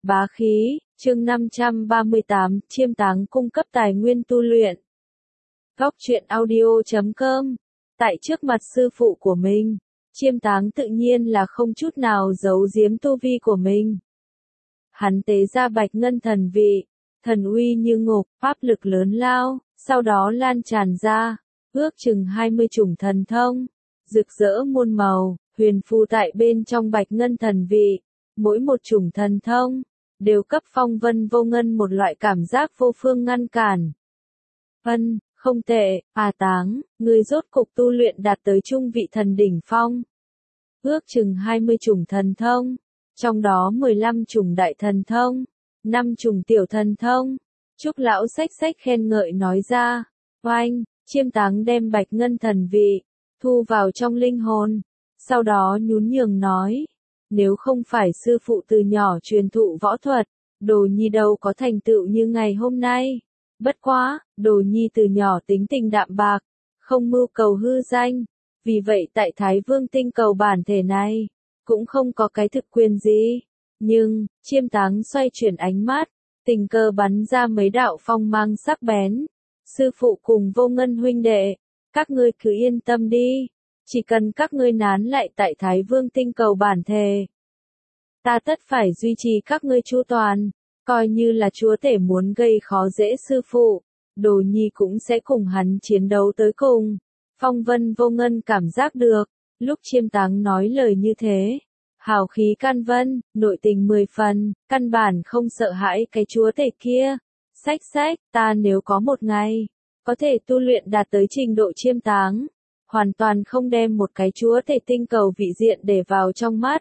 Bá khí, chương 538, chiêm táng cung cấp tài nguyên tu luyện. Góc truyện audio.com. Tại trước mặt sư phụ của mình, chiêm táng tự nhiên là không chút nào giấu giếm tu vi của mình. Hắn tế ra bạch ngân thần vị, thần uy như ngục, pháp lực lớn lao, sau đó lan tràn ra, ước chừng 20 chủng thần thông, rực rỡ muôn màu, huyền phù tại bên trong bạch ngân thần vị. Mỗi một chủng thần thông đều cấp Phong Vân Vô Ngân một loại cảm giác vô phương ngăn cản. Vân, không tệ, Táng, ngươi rốt cục tu luyện đạt tới trung vị thần đỉnh phong. Ước chừng 20 chủng thần thông, trong đó 15 chủng đại thần thông, 5 chủng tiểu thần thông. Trúc lão xách khen ngợi nói ra, oanh, chiêm táng đem bạch ngân thần vị thu vào trong linh hồn, sau đó nhún nhường nói. Nếu không phải sư phụ từ nhỏ truyền thụ võ thuật, Đồ Nhi đâu có thành tựu như ngày hôm nay. Bất quá, Đồ Nhi từ nhỏ tính tình đạm bạc, không mưu cầu hư danh, vì vậy tại Thái Vương tinh cầu bản thể này, cũng không có cái thực quyền gì. Nhưng, chiêm táng xoay chuyển ánh mắt, tình cờ bắn ra mấy đạo phong mang sắc bén. Sư phụ cùng Vô Ngân huynh đệ, các ngươi cứ yên tâm đi. Chỉ cần các ngươi nán lại tại Thái Vương tinh cầu bản thể, ta tất phải duy trì các ngươi chu toàn, coi như là chúa tể muốn gây khó dễ sư phụ, Đồ Nhi cũng sẽ cùng hắn chiến đấu tới cùng. Phong Vân Vô Ngân cảm giác được, lúc chiêm táng nói lời như thế, hào khí can vân, nội tình 10 phần, căn bản không sợ hãi cái chúa tể kia. Xách, ta nếu có một ngày, có thể tu luyện đạt tới trình độ chiêm táng, hoàn toàn không đem một cái chúa tể tinh cầu vị diện để vào trong mắt.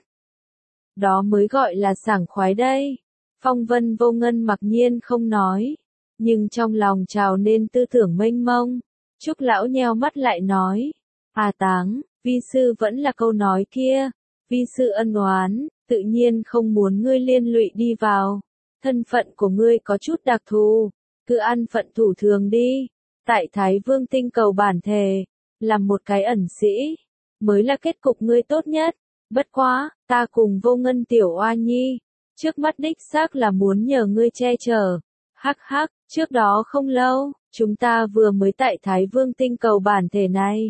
Đó mới gọi là sảng khoái đây. Phong Vân Vô Ngân mặc nhiên không nói, nhưng trong lòng trào nên tư tưởng mênh mông. Trúc lão nheo mắt lại nói, Táng, vi sư vẫn là câu nói kia, vi sư ân oán, tự nhiên không muốn ngươi liên lụy đi vào. Thân phận của ngươi có chút đặc thù, cứ ăn phận thủ thường đi. Tại Thái Vương tinh cầu bản thể, làm một cái ẩn sĩ, mới là kết cục ngươi tốt nhất. Bất quá, ta cùng Vô Ngân tiểu oa nhi, trước mắt đích xác là muốn nhờ ngươi che chở. Hắc, trước đó không lâu, chúng ta vừa mới tại Thái Vương tinh cầu bản thể này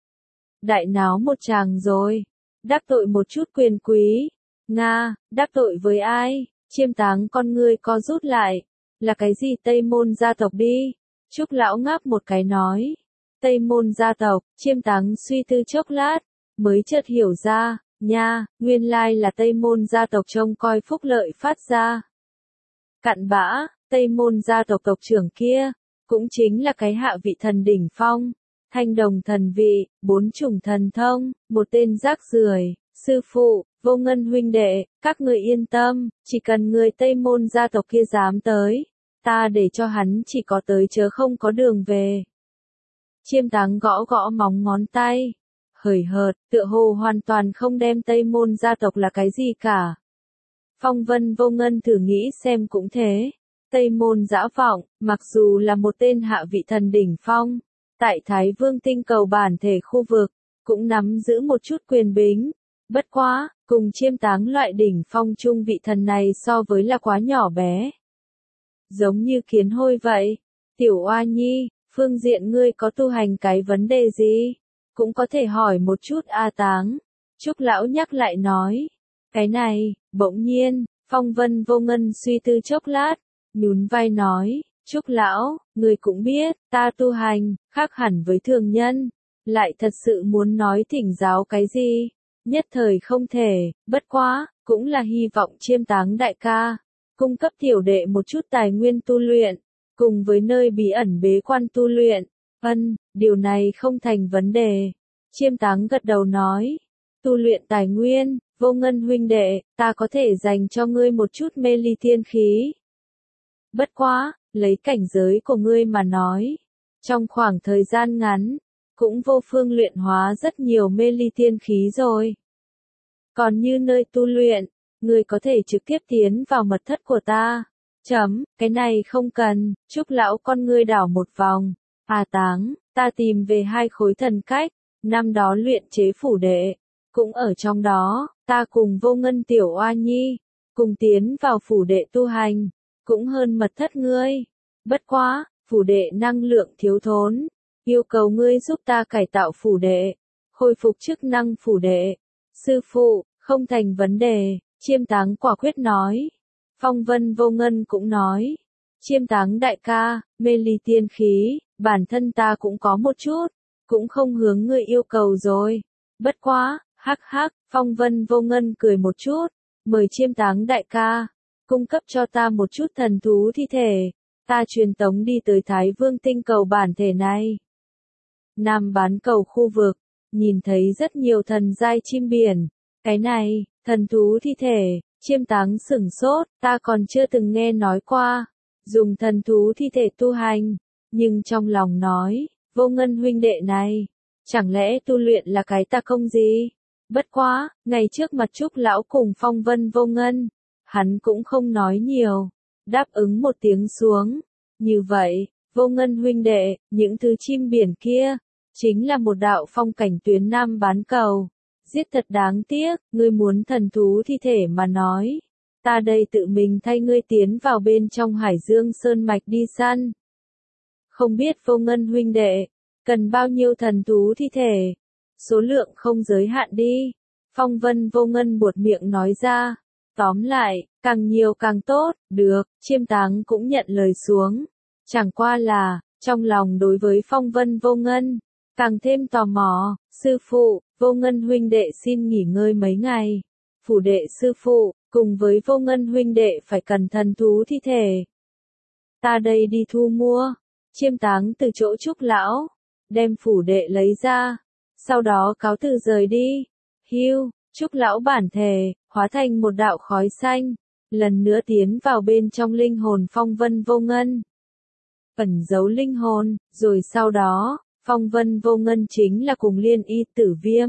đại náo một tràng rồi, đắc tội một chút quyền quý. Nga, đắc tội với ai? Chiêm táng con ngươi co rút lại, là cái gì Tây Môn gia tộc đi? Trúc lão ngáp một cái nói, Tây Môn gia tộc. Chiêm táng suy tư chốc lát, mới chợt hiểu ra, nha, nguyên lai là Tây Môn gia tộc trông coi phúc lợi phát ra. Cặn bã, Tây Môn gia tộc tộc trưởng kia, cũng chính là cái hạ vị thần đỉnh phong, thanh đồng thần vị, 4 chủng thần thông, một tên rác rưởi. Sư phụ, Vô Ngân huynh đệ, các người yên tâm, chỉ cần người Tây Môn gia tộc kia dám tới, ta để cho hắn chỉ có tới chớ không có đường về. Chiêm táng gõ móng ngón tay, hời hợt, tựa hồ hoàn toàn không đem Tây Môn gia tộc là cái gì cả. Phong Vân Vô Ngân thử nghĩ xem cũng thế. Tây Môn Dã Vọng, mặc dù là một tên hạ vị thần đỉnh phong, tại Thái Vương tinh cầu bản thể khu vực, cũng nắm giữ một chút quyền bính. Bất quá, cùng chiêm táng loại đỉnh phong trung vị thần này so với là quá nhỏ bé. Giống như kiến hôi vậy. Tiểu oa nhi, phương diện ngươi có tu hành cái vấn đề gì? Cũng có thể hỏi một chút Táng. Trúc lão nhắc lại nói. Cái này, bỗng nhiên, Phong Vân Vô Ngân suy tư chốc lát, nhún vai nói, Trúc lão, ngươi cũng biết, ta tu hành, khác hẳn với thường nhân, lại thật sự muốn nói thỉnh giáo cái gì, nhất thời không thể, bất quá, cũng là hy vọng chiêm táng đại ca, cung cấp tiểu đệ một chút tài nguyên tu luyện, cùng với nơi bí ẩn bế quan tu luyện. Điều này không thành vấn đề. Chiêm táng gật đầu nói, tu luyện tài nguyên, Vô Ngân huynh đệ, ta có thể dành cho ngươi một chút mê ly thiên khí. Bất quá, lấy cảnh giới của ngươi mà nói, trong khoảng thời gian ngắn, cũng vô phương luyện hóa rất nhiều mê ly thiên khí rồi. Còn như nơi tu luyện, ngươi có thể trực tiếp tiến vào mật thất của ta. Cái này không cần. Trúc lão con ngươi đảo một vòng. Táng, ta tìm về 2 khối thần cách, năm đó luyện chế phủ đệ, cũng ở trong đó. Ta cùng Vô Ngân tiểu oa nhi, cùng tiến vào phủ đệ tu hành, cũng hơn mật thất ngươi. Bất quá, phủ đệ năng lượng thiếu thốn, yêu cầu ngươi giúp ta cải tạo phủ đệ, khôi phục chức năng phủ đệ. Sư phụ, không thành vấn đề, Chiêm Táng quả quyết nói. Phong Vân Vô Ngân cũng nói, Chiêm Táng đại ca, mê ly tiên khí, bản thân ta cũng có một chút, cũng không hướng ngươi yêu cầu rồi. Bất quá, hắc hắc, Phong Vân Vô Ngân cười một chút, mời Chiêm Táng đại ca, cung cấp cho ta một chút thần thú thi thể, ta truyền tống đi tới Thái Vương tinh cầu bản thể này. Nam bán cầu khu vực, nhìn thấy rất nhiều thần giai chim biển, cái này, thần thú thi thể, Chiêm Táng sửng sốt, ta còn chưa từng nghe nói qua, dùng thần thú thi thể tu hành, nhưng trong lòng nói, Vô Ngân huynh đệ này, chẳng lẽ tu luyện là cái ta không gì? Bất quá, ngày trước mặt Trúc lão cùng Phong Vân Vô Ngân, hắn cũng không nói nhiều, đáp ứng một tiếng xuống. Như vậy, Vô Ngân huynh đệ, những thứ chim biển kia, chính là một đạo phong cảnh tuyến Nam bán cầu. Giết thật đáng tiếc, ngươi muốn thần thú thi thể mà nói. Ta đây tự mình thay ngươi tiến vào bên trong Hải Dương Sơn Mạch đi săn. Không biết Vô Ngân huynh đệ, cần bao nhiêu thần thú thi thể? Số lượng không giới hạn đi. Phong Vân Vô Ngân buột miệng nói ra. Tóm lại, càng nhiều càng tốt, được, Chiêm Táng cũng nhận lời xuống. Chẳng qua là, trong lòng đối với Phong Vân Vô Ngân, càng thêm tò mò, sư phụ, Vô Ngân huynh đệ xin nghỉ ngơi mấy ngày. Phủ đệ sư phụ, cùng với Vô Ngân huynh đệ phải cần thần thú thi thể. Ta đây đi thu mua. Chiêm Táng từ chỗ Trúc lão, đem phủ đệ lấy ra, sau đó cáo từ rời đi. Hiu, Trúc lão bản thể, hóa thành một đạo khói xanh, lần nữa tiến vào bên trong linh hồn Phong Vân Vô Ngân. Ẩn giấu linh hồn, rồi sau đó, Phong Vân Vô Ngân chính là cùng Liên Y Tử Viêm.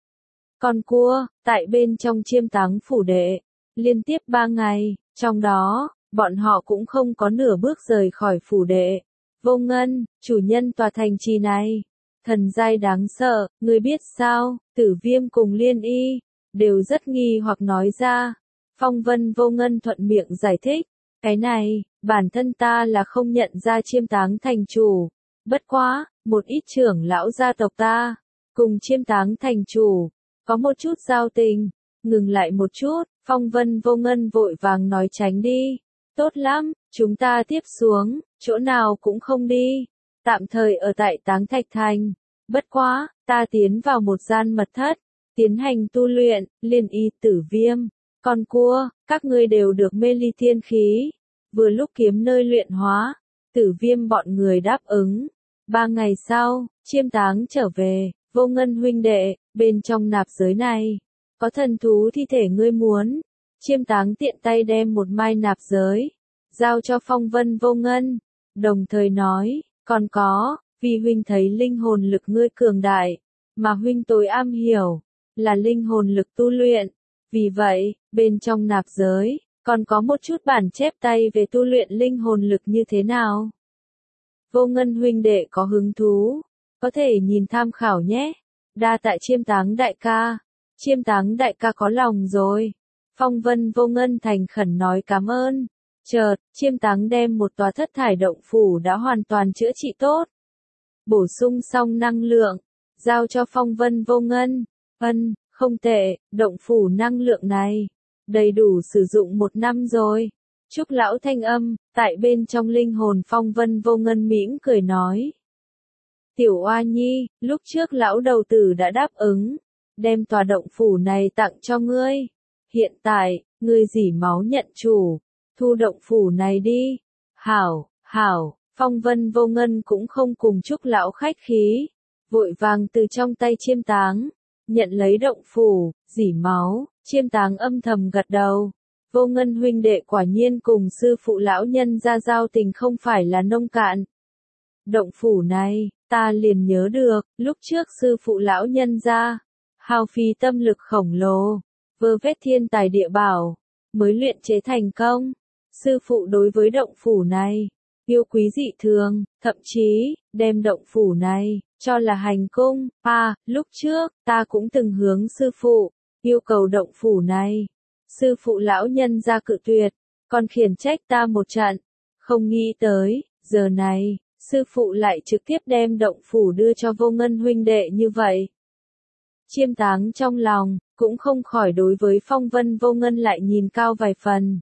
Con cua, tại bên trong Chiêm Táng phủ đệ, liên tiếp 3 ngày, trong đó, bọn họ cũng không có nửa bước rời khỏi phủ đệ. Vô Ngân, chủ nhân tòa thành trì này, thần giai đáng sợ, ngươi biết sao? Tử Viêm cùng Liên Y, đều rất nghi hoặc nói ra. Phong Vân Vô Ngân thuận miệng giải thích, cái này, bản thân ta là không nhận ra Chiêm Táng thành chủ. Bất quá, một ít trưởng lão gia tộc ta, cùng Chiêm Táng thành chủ, có một chút giao tình. Ngừng lại một chút, Phong Vân Vô Ngân vội vàng nói tránh đi. Tốt lắm, chúng ta tiếp xuống, chỗ nào cũng không đi. Tạm thời ở tại Táng Thạch Thành. Bất quá, ta tiến vào một gian mật thất, tiến hành tu luyện. Liên Y Tử Viêm, con cua, các ngươi đều được mê ly thiên khí. Vừa lúc kiếm nơi luyện hóa, Tử Viêm bọn người đáp ứng. 3 ngày sau, Chiêm Táng trở về. Vô Ngân huynh đệ, bên trong nạp giới này, có thần thú thi thể ngươi muốn. Chiêm Táng tiện tay đem một mai nạp giới, giao cho Phong Vân Vô Ngân, đồng thời nói, còn có, vì huynh thấy linh hồn lực ngươi cường đại, mà huynh tối am hiểu, là linh hồn lực tu luyện. Vì vậy, bên trong nạp giới, còn có một chút bản chép tay về tu luyện linh hồn lực như thế nào. Vô Ngân huynh đệ có hứng thú, có thể nhìn tham khảo nhé. Đa tạ Chiêm Táng đại ca. Chiêm Táng đại ca có lòng rồi. Phong Vân Vô Ngân thành khẩn nói cảm ơn. Chợt, Chiêm Táng đem một tòa thất thải động phủ đã hoàn toàn chữa trị tốt. Bổ sung xong năng lượng, giao cho Phong Vân Vô Ngân. Không tệ, động phủ năng lượng này, đầy đủ sử dụng 1 năm rồi. Trúc lão thanh âm, tại bên trong linh hồn Phong Vân Vô Ngân mỉm cười nói. Tiểu Oa Nhi, lúc trước lão đầu tử đã đáp ứng, đem tòa động phủ này tặng cho ngươi. Hiện tại, ngươi dỉ máu nhận chủ, thu động phủ này đi. Hảo, Phong Vân Vô Ngân cũng không cùng Trúc lão khách khí, vội vàng từ trong tay Chiêm Táng, nhận lấy động phủ, dỉ máu. Chiêm Táng âm thầm gật đầu. Vô Ngân huynh đệ quả nhiên cùng sư phụ lão nhân gia giao tình không phải là nông cạn. Động phủ này, ta liền nhớ được, lúc trước sư phụ lão nhân gia, hao phí tâm lực khổng lồ, vơ vét thiên tài địa bảo, mới luyện chế thành công. Sư phụ đối với động phủ này, yêu quý dị thường, thậm chí, đem động phủ này, cho là hành cung. Lúc trước, ta cũng từng hướng sư phụ, yêu cầu động phủ này, Sư phụ lão nhân ra cự tuyệt, còn khiển trách ta một trận. Không nghĩ tới, giờ này, sư phụ lại trực tiếp đem động phủ đưa cho Vô Ngân huynh đệ như vậy. Chiêm Táng trong lòng, cũng không khỏi đối với phong vân Vô Ngân lại nhìn cao vài phần.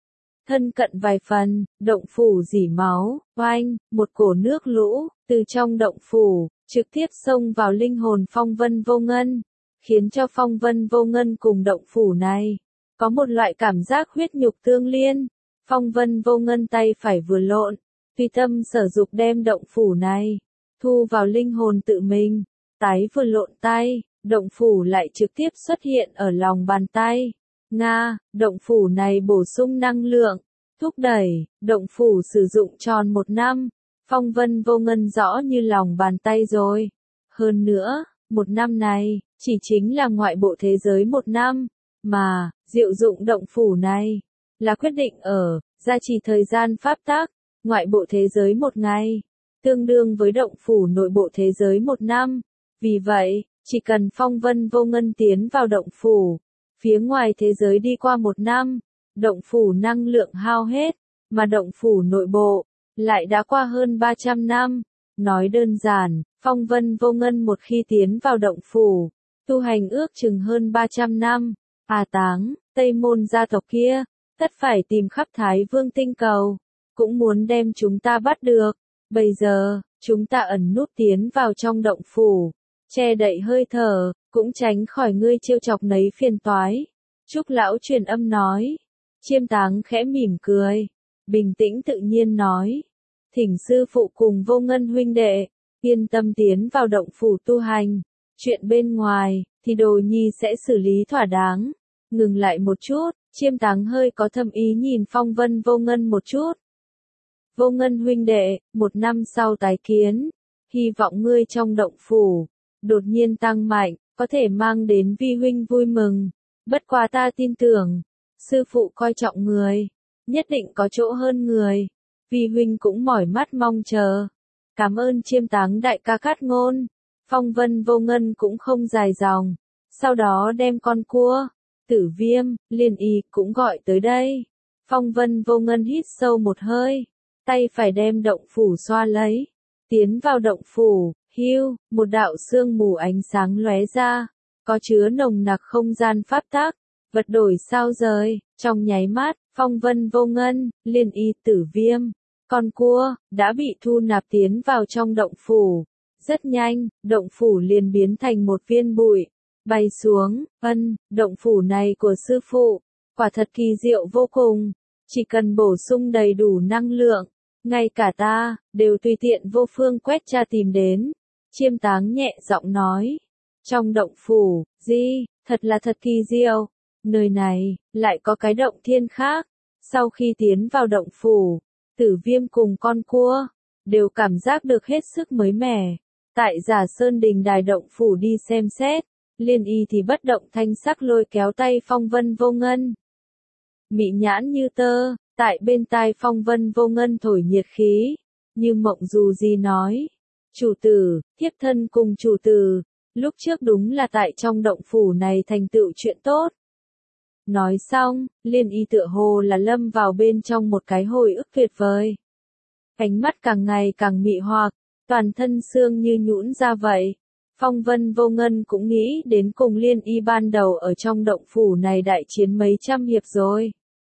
Thân cận vài phần, động phủ rỉ máu, oanh, một cổ nước lũ, từ trong động phủ, trực tiếp xông vào linh hồn phong vân Vô Ngân, khiến cho phong vân Vô Ngân cùng động phủ này, có một loại cảm giác huyết nhục tương liên. Phong vân Vô Ngân tay phải vừa lộn, tùy tâm sở dục đem động phủ này, thu vào linh hồn tự mình, tái vừa lộn tay, động phủ lại trực tiếp xuất hiện ở lòng bàn tay. Động phủ này bổ sung năng lượng, thúc đẩy, động phủ sử dụng tròn 1 năm, phong vân Vô Ngân rõ như lòng bàn tay rồi. Hơn nữa, 1 năm này, chỉ chính là ngoại bộ thế giới 1 năm, mà, diệu dụng động phủ này, là quyết định ở, gia trì thời gian pháp tắc, ngoại bộ thế giới 1 ngày, tương đương với động phủ nội bộ thế giới 1 năm. Vì vậy, chỉ cần phong vân Vô Ngân tiến vào động phủ, phía ngoài thế giới đi qua 1 năm, động phủ năng lượng hao hết, mà động phủ nội bộ, lại đã qua hơn 300 năm. Nói đơn giản, phong vân Vô Ngân một khi tiến vào động phủ, tu hành ước chừng hơn 300 năm, Táng, Tây Môn gia tộc kia, tất phải tìm khắp Thái Vương tinh cầu, cũng muốn đem chúng ta bắt được. Bây giờ, chúng ta ẩn núp tiến vào trong động phủ, che đậy hơi thở, cũng tránh khỏi ngươi trêu chọc nấy phiền toái. Trúc lão truyền âm nói. Chiêm Táng khẽ mỉm cười, bình tĩnh tự nhiên nói. Thỉnh sư phụ cùng Vô Ngân huynh đệ, yên tâm tiến vào động phủ tu hành. Chuyện bên ngoài, thì đồ nhi sẽ xử lý thỏa đáng. Ngừng lại một chút, Chiêm Táng hơi có thâm ý nhìn phong vân Vô Ngân một chút. Vô Ngân huynh đệ, 1 năm sau tái kiến, hy vọng ngươi trong động phủ, đột nhiên tăng mạnh, có thể mang đến vi huynh vui mừng. Bất quá ta tin tưởng, sư phụ coi trọng người, nhất định có chỗ hơn người. Vi huynh cũng mỏi mắt mong chờ. Cảm ơn Chiêm Táng đại ca cát ngôn. Phong vân Vô Ngân cũng không dài dòng. Sau đó đem con cua, Tử Viêm, Liên Y cũng gọi tới đây. Phong vân Vô Ngân hít sâu một hơi, tay phải đem động phủ xoa lấy. Tiến vào động phủ, một đạo sương mù ánh sáng lóe ra, có chứa nồng nặc không gian pháp tắc, vật đổi sao rời, trong nháy mắt, phong vân Vô Ngân, Liên Y, Tử Viêm, con cua, đã bị thu nạp tiến vào trong động phủ. Rất nhanh, động phủ liền biến thành một viên bụi, bay xuống. Động phủ này của sư phụ, quả thật kỳ diệu vô cùng, chỉ cần bổ sung đầy đủ năng lượng, ngay cả ta, đều tùy tiện vô phương quét tra tìm đến. Chiêm Táng nhẹ giọng nói, trong động phủ, thật là thật kỳ diệu, nơi này, lại có cái động thiên khác. Sau khi tiến vào động phủ, Tử Viêm cùng con cua, đều cảm giác được hết sức mới mẻ. Tại Giả Sơn Đình đài động phủ đi xem xét, Liên Y thì bất động thanh sắc lôi kéo tay phong vân Vô Ngân. Mị nhãn như tơ, tại bên tai phong vân Vô Ngân thổi nhiệt khí, như mộng dù gì nói. Chủ tử, thiếp thân cùng chủ tử, lúc trước đúng là tại trong động phủ này thành tựu chuyện tốt. Nói xong, Liên Y tựa hồ là lâm vào bên trong một cái hồi ức tuyệt vời. Ánh mắt càng ngày càng mị hoặc, toàn thân xương như nhũn ra vậy. Phong vân Vô Ngân cũng nghĩ đến cùng Liên Y ban đầu ở trong động phủ này đại chiến mấy trăm hiệp rồi.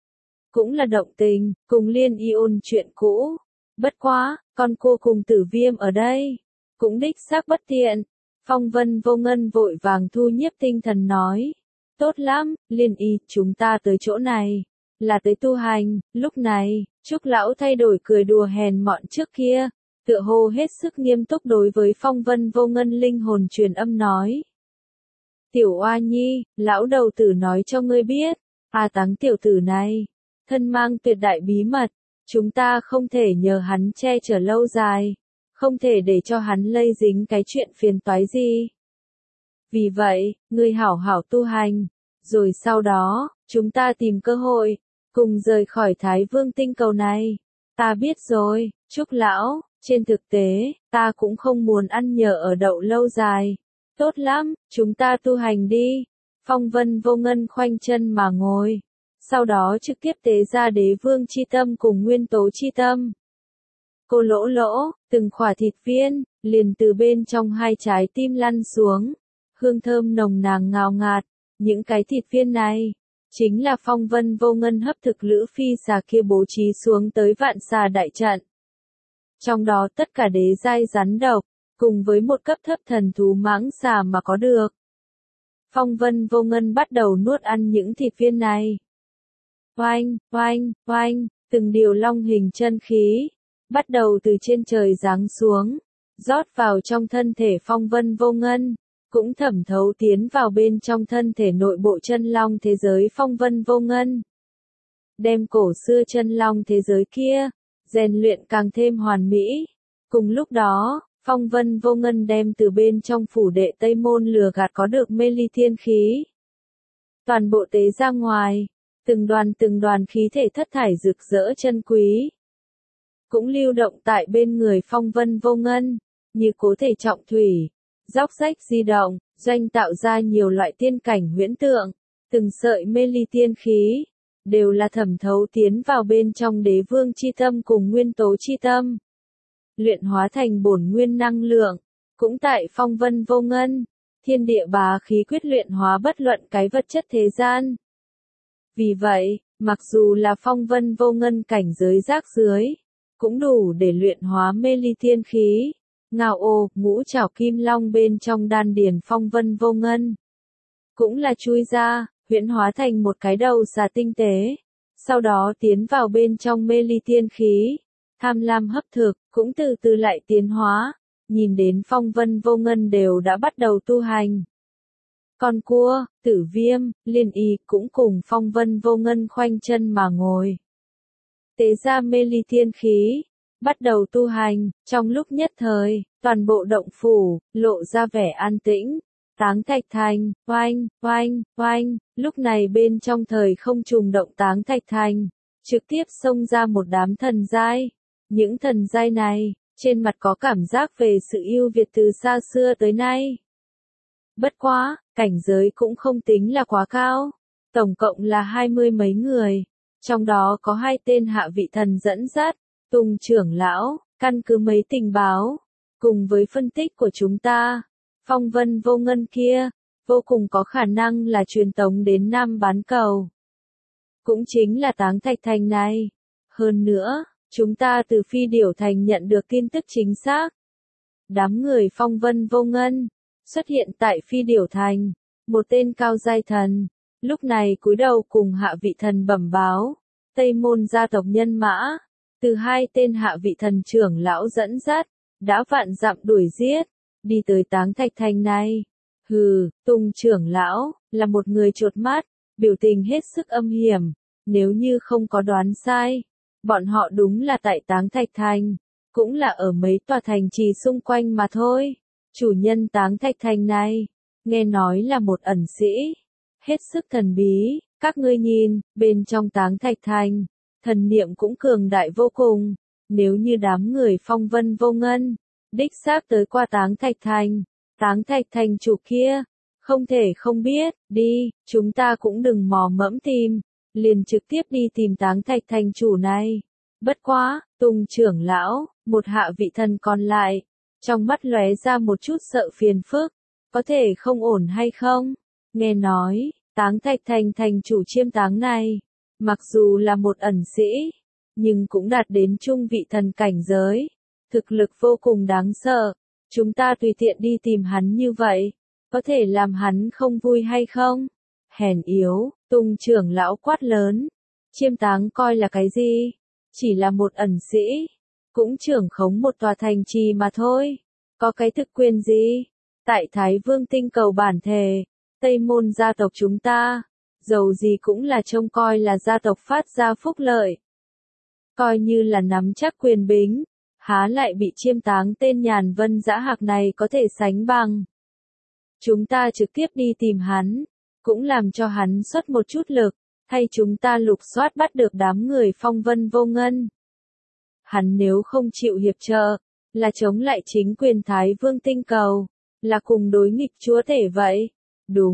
Cũng là động tình, cùng Liên Y ôn chuyện cũ. Bất quá, con cô cùng Tử Viêm ở đây, cũng đích xác bất tiện. Phong vân Vô Ngân vội vàng thu nhiếp tinh thần nói. Tốt lắm, Liên Y, chúng ta tới chỗ này, là tới tu hành. Lúc này, Trúc lão thay đổi cười đùa hèn mọn trước kia, tựa hồ hết sức nghiêm túc đối với phong vân Vô Ngân linh hồn truyền âm nói. Tiểu Oa Nhi, lão đầu tử nói cho ngươi biết, Táng tiểu tử này, thân mang tuyệt đại bí mật, chúng ta không thể nhờ hắn che chở lâu dài, không thể để cho hắn lây dính cái chuyện phiền toái gì. Vì vậy, ngươi hảo hảo tu hành, rồi sau đó, chúng ta tìm cơ hội, cùng rời khỏi Thái Vương tinh cầu này. Ta biết rồi, Trúc lão, trên thực tế, ta cũng không muốn ăn nhờ ở đậu lâu dài. Tốt lắm, chúng ta tu hành đi. Phong Vân Vô Ngân khoanh chân mà ngồi, sau đó trực tiếp tế ra đế vương chi tâm cùng nguyên tố chi tâm. Cô lỗ lỗ, từng khỏa thịt viên, liền từ bên trong hai trái tim lăn xuống, hương thơm nồng nàn ngào ngạt, những cái thịt viên này, chính là Phong Vân Vô Ngân hấp thực lữ phi xà kia bố trí xuống tới vạn xà đại trận. Trong đó tất cả đế giai rắn độc, cùng với một cấp thấp thần thú mãng xà mà có được. Phong Vân Vô Ngân bắt đầu nuốt ăn những thịt viên này. Oanh, oanh, oanh, từng điều long hình chân khí, bắt đầu từ trên trời giáng xuống, rót vào trong thân thể Phong Vân Vô Ngân, cũng thẩm thấu tiến vào bên trong thân thể nội bộ chân long thế giới Phong Vân Vô Ngân. Đem cổ xưa chân long thế giới kia, rèn luyện càng thêm hoàn mỹ. Cùng lúc đó, Phong Vân Vô Ngân đem từ bên trong phủ đệ Tây Môn lừa gạt có được mê ly thiên khí. Toàn bộ tế ra ngoài, từng đoàn khí thể thất thải rực rỡ chân quý. Cũng lưu động tại bên người Phong Vân Vô Ngân, như cố thể trọng thủy, róc rách di động, doanh tạo ra nhiều loại tiên cảnh huyễn tượng, từng sợi mê ly tiên khí, đều là thẩm thấu tiến vào bên trong đế vương chi tâm cùng nguyên tố chi tâm. Luyện hóa thành bổn nguyên năng lượng, cũng tại Phong Vân Vô Ngân, thiên địa bá khí quyết luyện hóa bất luận cái vật chất thế gian. Vì vậy, mặc dù là Phong Vân Vô Ngân cảnh giới rác dưới, cũng đủ để luyện hóa mê ly thiên khí. Ngao ô, ngũ trảo kim long bên trong đan điền Phong Vân Vô Ngân, cũng là chui ra, huyễn hóa thành một cái đầu xà tinh tế, sau đó tiến vào bên trong mê ly thiên khí, tham lam hấp thực, cũng từ từ lại tiến hóa, nhìn đến Phong Vân Vô Ngân đều đã bắt đầu tu hành. Con cua, Tử Viêm, Liên Y cũng cùng Phong Vân Vô Ngân khoanh chân mà ngồi. Tế ra mê ly thiên khí, bắt đầu tu hành, trong lúc nhất thời, toàn bộ động phủ, lộ ra vẻ an tĩnh. Táng Thạch Thành, oanh, oanh, oanh, lúc này bên trong thời không trùng động Táng Thạch Thành, trực tiếp xông ra một đám thần giai. Những thần giai này, trên mặt có cảm giác về sự ưu việt từ xa xưa tới nay. Bất quá, cảnh giới cũng không tính là quá cao, tổng cộng là 20 mấy người, trong đó có 2 tên hạ vị thần dẫn dắt, Tùng trưởng lão, căn cứ mấy tình báo, cùng với phân tích của chúng ta. Phong Vân Vô Ngân kia, vô cùng có khả năng là truyền tống đến Nam Bán Cầu. Cũng chính là Táng Thạch Thành này. Hơn nữa, chúng ta từ Phi Điểu Thành nhận được tin tức chính xác. Đám người Phong Vân Vô Ngân, xuất hiện tại Phi Điểu Thành, một tên cao giai thần, lúc này cúi đầu cùng hạ vị thần bẩm báo, Tây Môn gia tộc nhân mã, từ 2 tên hạ vị thần trưởng lão dẫn dắt, đã vạn dặm đuổi giết. Đi tới Táng Thạch Thành này. Hừ, Tùng trưởng lão, là một người chột mắt, biểu tình hết sức âm hiểm, nếu như không có đoán sai. Bọn họ đúng là tại Táng Thạch Thành, cũng là ở mấy tòa thành trì xung quanh mà thôi. Chủ nhân Táng Thạch Thành này, nghe nói là một ẩn sĩ, hết sức thần bí, các ngươi nhìn, bên trong Táng Thạch Thành, thần niệm cũng cường đại vô cùng, nếu như đám người Phong Vân Vô Ngân, đích xác tới qua Táng Thạch Thành chủ kia, không thể không biết, đi, chúng ta cũng đừng mò mẫm tìm, liền trực tiếp đi tìm Táng Thạch Thành chủ này. Bất quá, Tùng trưởng lão, một hạ vị thần còn lại, trong mắt lóe ra một chút sợ phiền phức, có thể không ổn hay không? Nghe nói, Táng Thạch Thành thành chủ chiêm táng này, mặc dù là một ẩn sĩ, nhưng cũng đạt đến trung vị thần cảnh giới. Thực lực vô cùng đáng sợ, chúng ta tùy tiện đi tìm hắn như vậy, có thể làm hắn không vui hay không? Hèn yếu, Tùng trưởng lão quát lớn, chiêm táng coi là cái gì? Chỉ là một ẩn sĩ, cũng trưởng khống một tòa thành trì mà thôi, có cái thực quyền gì? Tại Thái Vương tinh cầu bản thể, Tây Môn gia tộc chúng ta, dầu gì cũng là trông coi là gia tộc phát ra phúc lợi. Coi như là nắm chắc quyền bính, há lại bị chiêm táng tên Nhàn Vân Dã Hạc này có thể sánh bằng. Chúng ta trực tiếp đi tìm hắn, cũng làm cho hắn xuất một chút lực, hay chúng ta lục soát bắt được đám người Phong Vân Vô Ngân. Hắn nếu không chịu hiệp trợ, là chống lại chính quyền Thái Vương tinh cầu, là cùng đối nghịch chúa tể vậy. Đúng,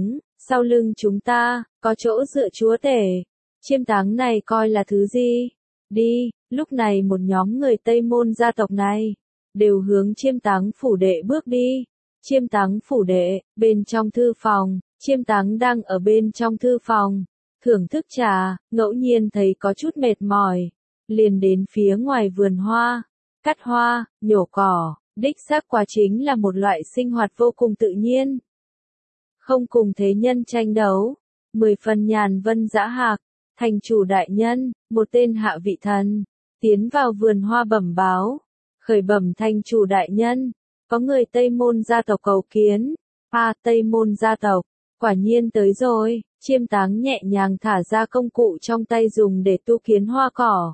Sau lưng chúng ta, có chỗ dựa chúa tể. Chiêm táng này coi là thứ gì? Đi, lúc này một nhóm người Tây Môn gia tộc này, đều hướng chiêm táng phủ đệ bước đi. Chiêm táng phủ đệ, bên trong thư phòng, chiêm táng đang ở bên trong thư phòng, thưởng thức trà, ngẫu nhiên thấy có chút mệt mỏi, liền đến phía ngoài vườn hoa, cắt hoa, nhổ cỏ, đích xác quả chính là một loại sinh hoạt vô cùng tự nhiên. Không cùng thế nhân tranh đấu, 10 phần nhàn vân dã hạc, thành chủ đại nhân, một tên hạ vị thần, tiến vào vườn hoa bẩm báo, khởi bẩm thành chủ đại nhân, có người Tây Môn gia tộc cầu kiến. Tây Môn gia tộc, quả nhiên tới rồi. Chiêm táng nhẹ nhàng thả ra công cụ trong tay dùng để tu kiến hoa cỏ.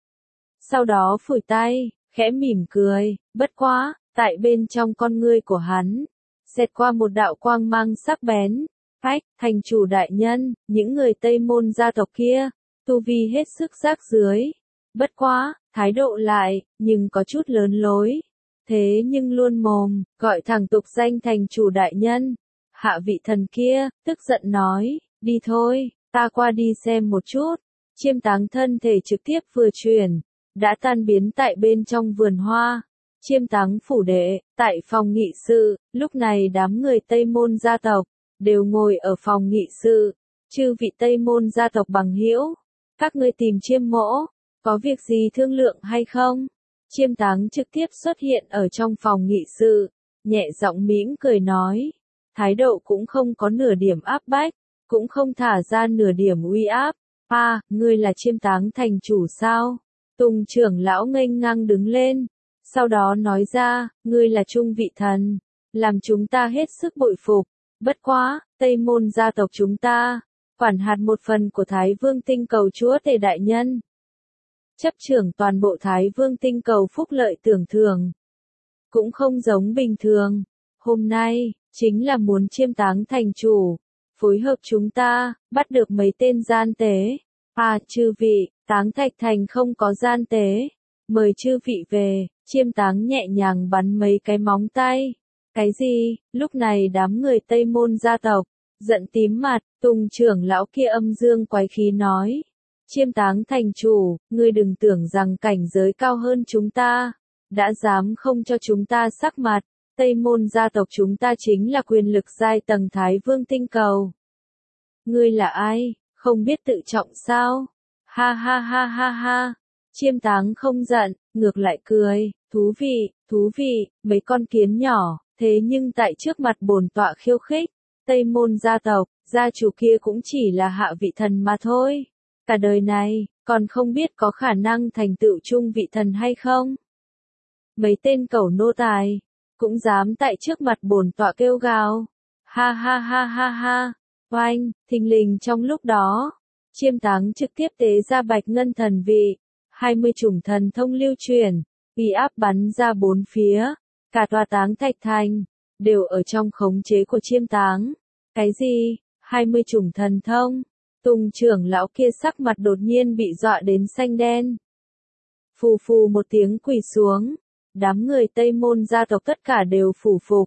Sau đó phủi tay, khẽ mỉm cười, bất quá, tại bên trong con ngươi của hắn, xẹt qua một đạo quang mang sắc bén. Phách, thành chủ đại nhân, những người Tây Môn gia tộc kia, tu vi hết sức rác rưới. Bất quá, thái độ lại, nhưng có chút lớn lối. Thế nhưng luôn mồm, gọi thẳng tục danh thành chủ đại nhân. Hạ vị thần kia, tức giận nói, đi thôi, ta qua đi xem một chút. Chiêm táng thân thể trực tiếp vừa chuyển, đã tan biến tại bên trong vườn hoa. Chiêm táng phủ đệ, tại phòng nghị sự, lúc này đám người Tây Môn gia tộc, đều ngồi ở phòng nghị sự. Chư vị Tây Môn gia tộc bằng hữu, các ngươi tìm chiêm mỗ, có việc gì thương lượng hay không? Chiêm táng trực tiếp xuất hiện ở trong phòng nghị sự, nhẹ giọng mỉm cười nói, thái độ cũng không có nửa điểm áp bách, cũng không thả ra nửa điểm uy áp. Ngươi là chiêm táng thành chủ sao? Tùng trưởng lão nghênh ngang đứng lên, sau đó nói ra, ngươi là trung vị thần, làm chúng ta hết sức bội phục. Bất quá, Tây Môn gia tộc chúng ta, quản hạt một phần của Thái Vương tinh cầu chúa tể đại nhân. Chấp trưởng toàn bộ Thái Vương tinh cầu phúc lợi tưởng thưởng. Cũng không giống bình thường. Hôm nay, chính là muốn chiêm táng thành chủ. Phối hợp chúng ta, bắt được mấy tên gian tế. Chư vị, táng thạch thành không có gian tế. Mời chư vị về, chiêm táng nhẹ nhàng bắn mấy cái móng tay. Cái gì? Lúc này đám người Tây Môn gia tộc, giận tím mặt, Tùng trưởng lão kia âm dương quái khí nói. Chiêm táng thành chủ, ngươi đừng tưởng rằng cảnh giới cao hơn chúng ta, đã dám không cho chúng ta sắc mặt. Tây Môn gia tộc chúng ta chính là quyền lực giai tầng Thái Vương tinh cầu. Ngươi là ai, không biết tự trọng sao? Ha ha ha ha ha. Chiêm táng không giận, ngược lại cười, thú vị, mấy con kiến nhỏ, thế nhưng tại trước mặt bổn tọa khiêu khích. Tây Môn gia tộc, gia chủ kia cũng chỉ là hạ vị thần mà thôi. Cả đời này, còn không biết có khả năng thành tựu trung vị thần hay không? Mấy tên cẩu nô tài, cũng dám tại trước mặt bổn tọa kêu gào. Ha ha ha ha ha. Oanh, thình lình trong lúc đó, chiêm táng trực tiếp tế ra bạch ngân thần vị, 20 chủng thần thông lưu truyền, uy áp bắn ra bốn phía, cả tòa táng thạch thành, đều ở trong khống chế của chiêm táng. Cái gì? 20 chủng thần thông? Tùng trưởng lão kia sắc mặt đột nhiên bị dọa đến xanh đen. Phù phù một tiếng quỳ xuống, đám người Tây Môn gia tộc tất cả đều phủ phục.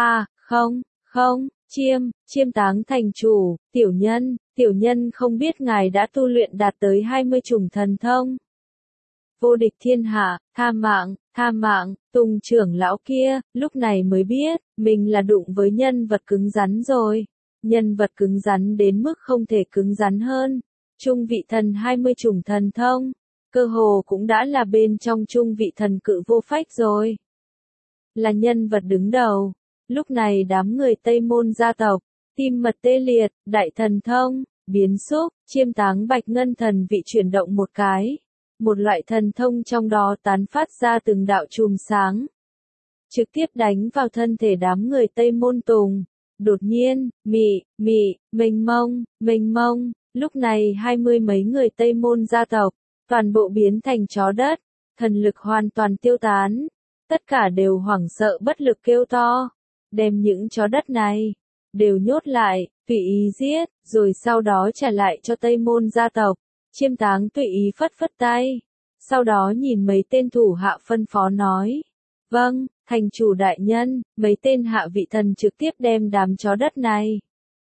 Không, chiêm táng thành chủ, tiểu nhân không biết ngài đã tu luyện đạt tới 20 chủng thần thông. Vô địch thiên hạ, tha mạng, Tùng trưởng lão kia, lúc này mới biết, mình là đụng với nhân vật cứng rắn rồi. Nhân vật cứng rắn đến mức không thể cứng rắn hơn. Trung vị thần 20 chủng thần thông, cơ hồ cũng đã là bên trong trung vị thần cự vô phách rồi. Là nhân vật đứng đầu. Lúc này đám người Tây Môn gia tộc, tim mật tê liệt, đại thần thông, biến xúc, chiêm táng bạch ngân thần vị chuyển động một cái. Một loại thần thông trong đó tán phát ra từng đạo chùm sáng. Trực tiếp đánh vào thân thể đám người Tây Môn Tùng. Đột nhiên, mênh mông, lúc này 20 mấy người Tây Môn gia tộc, toàn bộ biến thành chó đất, thần lực hoàn toàn tiêu tán. Tất cả đều hoảng sợ bất lực kêu to, đem những chó đất này, đều nhốt lại, tùy ý giết, rồi sau đó trả lại cho Tây Môn gia tộc. Chiêm táng tùy ý phất phất tay, sau đó nhìn mấy tên thủ hạ phân phó nói. Vâng, thành chủ đại nhân, mấy tên hạ vị thần trực tiếp đem đám chó đất này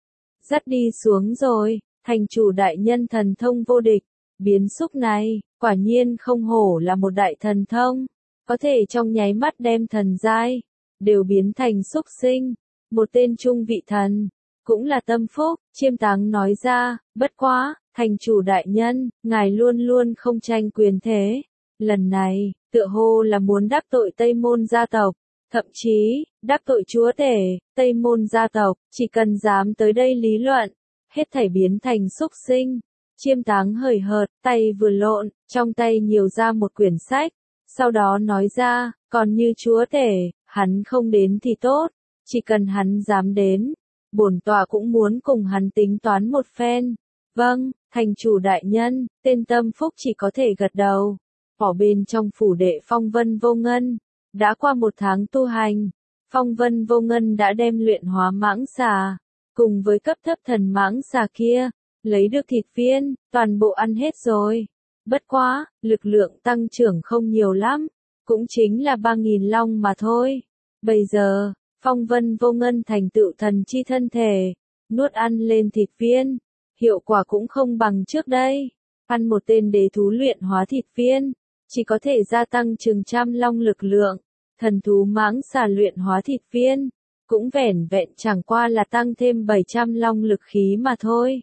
dắt đi xuống rồi, thành chủ đại nhân thần thông vô địch, biến xúc này, quả nhiên không hổ là một đại thần thông, có thể trong nháy mắt đem thần giai, đều biến thành xúc sinh, một tên trung vị thần, cũng là tâm phúc, Chiêm Táng nói ra, bất quá, thành chủ đại nhân, ngài luôn luôn không tranh quyền thế, lần này, tựa hồ là muốn đắc tội Tây Môn gia tộc, thậm chí, đắc tội chúa tể, Tây Môn gia tộc, chỉ cần dám tới đây lý luận, hết thảy biến thành xúc sinh. Chiêm Táng hời hợt, tay vừa lộn, trong tay nhiều ra một quyển sách, sau đó nói ra, còn như chúa tể, hắn không đến thì tốt, chỉ cần hắn dám đến, bổn tọa cũng muốn cùng hắn tính toán một phen. Vâng, thành chủ đại nhân, tên tâm phúc chỉ có thể gật đầu. Ở bên trong phủ đệ Phong Vân Vô Ngân, đã qua 1 tháng tu hành, Phong Vân Vô Ngân đã đem luyện hóa mãng xà, cùng với cấp thấp thần mãng xà kia, lấy được thịt viên, toàn bộ ăn hết rồi. Bất quá, lực lượng tăng trưởng không nhiều lắm, cũng chính là 3.000 long mà thôi. Bây giờ, Phong Vân Vô Ngân thành tựu thần chi thân thể, nuốt ăn lên thịt viên, hiệu quả cũng không bằng trước đây. Ăn một tên đế thú luyện hóa thịt viên, chỉ có thể gia tăng chừng 100 long lực lượng, thần thú mãng xà luyện hóa thịt viên, cũng vẻn vẹn chẳng qua là tăng thêm 700 long lực khí mà thôi.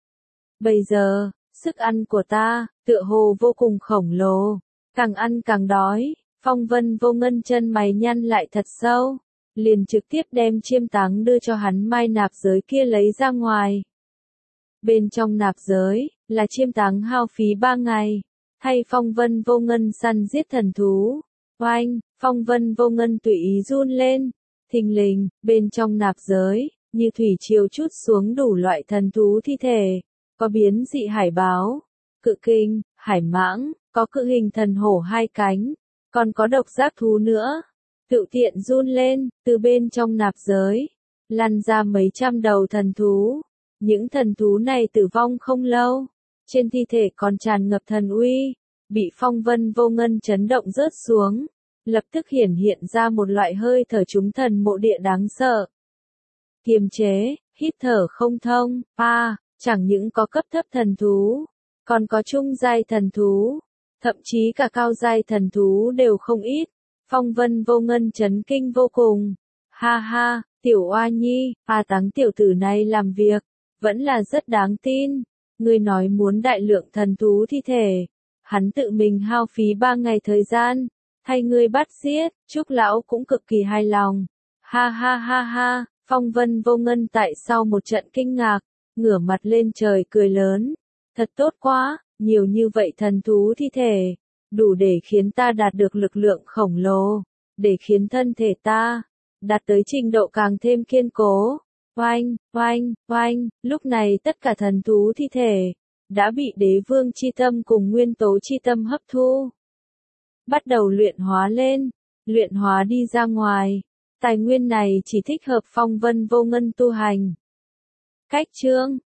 Bây giờ, sức ăn của ta, tựa hồ vô cùng khổng lồ, càng ăn càng đói, Phong Vân Vô Ngân chân mày nhăn lại thật sâu, liền trực tiếp đem Chiêm Táng đưa cho hắn mai nạp giới kia lấy ra ngoài. Bên trong nạp giới, là Chiêm Táng hao phí 3 ngày, thay Phong Vân Vô Ngân săn giết thần thú. Oanh, Phong Vân Vô Ngân tùy ý run lên, thình lình, bên trong nạp giới, như thủy triều trút xuống đủ loại thần thú thi thể, có biến dị hải báo, cự kinh, hải mãng, có cự hình thần hổ 2 cánh, còn có độc giác thú nữa. Tự tiện run lên, từ bên trong nạp giới, lăn ra mấy trăm đầu thần thú. Những thần thú này tử vong không lâu, trên thi thể còn tràn ngập thần uy, bị Phong Vân Vô Ngân chấn động rớt xuống, lập tức hiển hiện ra một loại hơi thở chúng thần mộ địa đáng sợ. Kiềm chế, hít thở không thông, chẳng những có cấp thấp thần thú, còn có trung giai thần thú, thậm chí cả cao giai thần thú đều không ít. Phong Vân Vô Ngân chấn kinh vô cùng. Ha ha, tiểu oa nhi, Táng tiểu tử này làm việc, vẫn là rất đáng tin. Ngươi nói muốn đại lượng thần thú thi thể, hắn tự mình hao phí 3 ngày thời gian, thay ngươi bắt giết, Trúc lão cũng cực kỳ hài lòng. Ha ha ha ha, Phong Vân Vô Ngân tại sau một trận kinh ngạc, ngửa mặt lên trời cười lớn. Thật tốt quá, nhiều như vậy thần thú thi thể, đủ để khiến ta đạt được lực lượng khổng lồ, để khiến thân thể ta đạt tới trình độ càng thêm kiên cố. Oanh, oanh, oanh, lúc này tất cả thần thú thi thể đã bị đế vương chi tâm cùng nguyên tố chi tâm hấp thu. Bắt đầu luyện hóa lên, luyện hóa đi ra ngoài. Tài nguyên này chỉ thích hợp Phong Vân Vô Ngân tu hành. Cách chương